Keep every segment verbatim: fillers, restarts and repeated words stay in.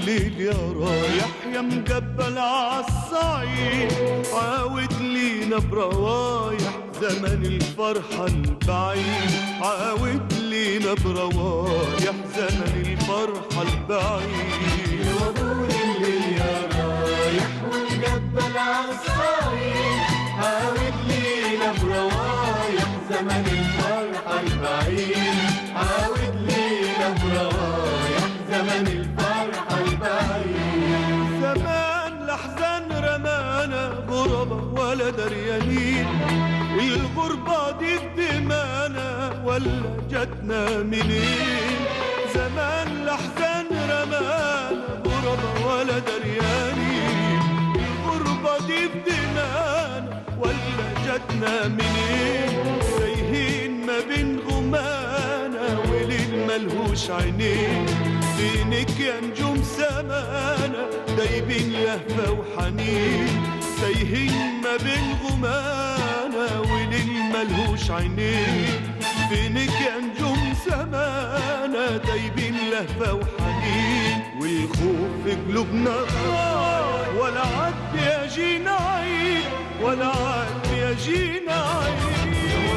الليل يا رايح يا مجبل عالصعيد، عاود لينا بروايح زمن الفرحة البعيد، عاود لينا بروايح زمن الفرحة البعيد. يا طول الليل يا رايح ومجبل عالصعيد، عاود لينا بروايح زمن الفرحة البعيد، عاود لينا بروايح زمن الفرحة البعيد. زمان الأحزان رمانا غربة ولا دريانين، الغربة دي بدمانا ولا جاتنا منين؟ زمان الأحزان رمانا غربة ولا دريانين، الغربة دي بدمانا ولا جاتنا منين؟ تايهين ما بين غمانا وليل ملهوش عينين، فينك يا نجوم سمانا دايبين لهفة وحنين، تايهين ما بين غمانا وليل ملهوش عينين، فينك يا نجوم سمانا دايبين لهفة وحنين، والخوف في قلوبنا طار ولا عاد يجينا عيد، ولا عاد يجينا عيد.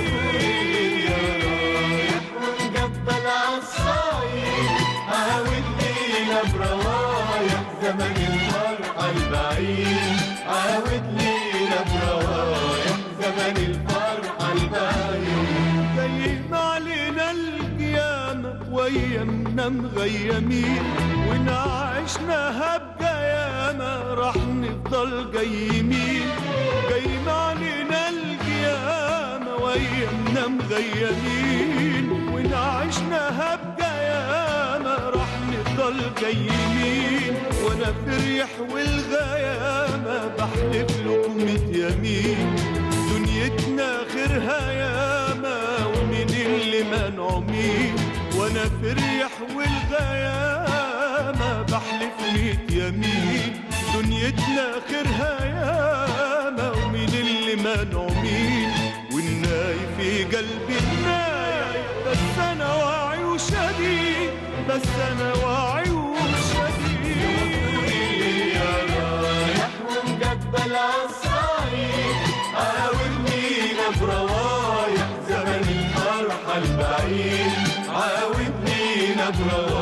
ومجبل عالصعيد، عاود لينا بروايح زمن الفرحة البعيد، عاود لينا بروايح زمن الفرحة البعيد. جايين علينا القيامة وأيامنا مغيمين، ونعيشناها بقيامة راح نفضل جايمين، جايين علينا القيامة وأيامنا مغيمين، ونعيشناها بقيامة راح نفضل جايين، وانا في الريح والغيامة بحلف لكم ميت يمين، دنيتنا خيرها ياما ومن اللي منعومين، وانا في الريح والغيامة بحلف ميت يمين، دنيتنا خيرها ياما ومن اللي منعومين، والناي في قلبي الناي، بس انا واعي وشديد، بس انا واعي وشديد. يا رايح ومجبل عالصعيد، عاود لينا بروايح زمن الفرحة البعيد، عاود لينا بروايح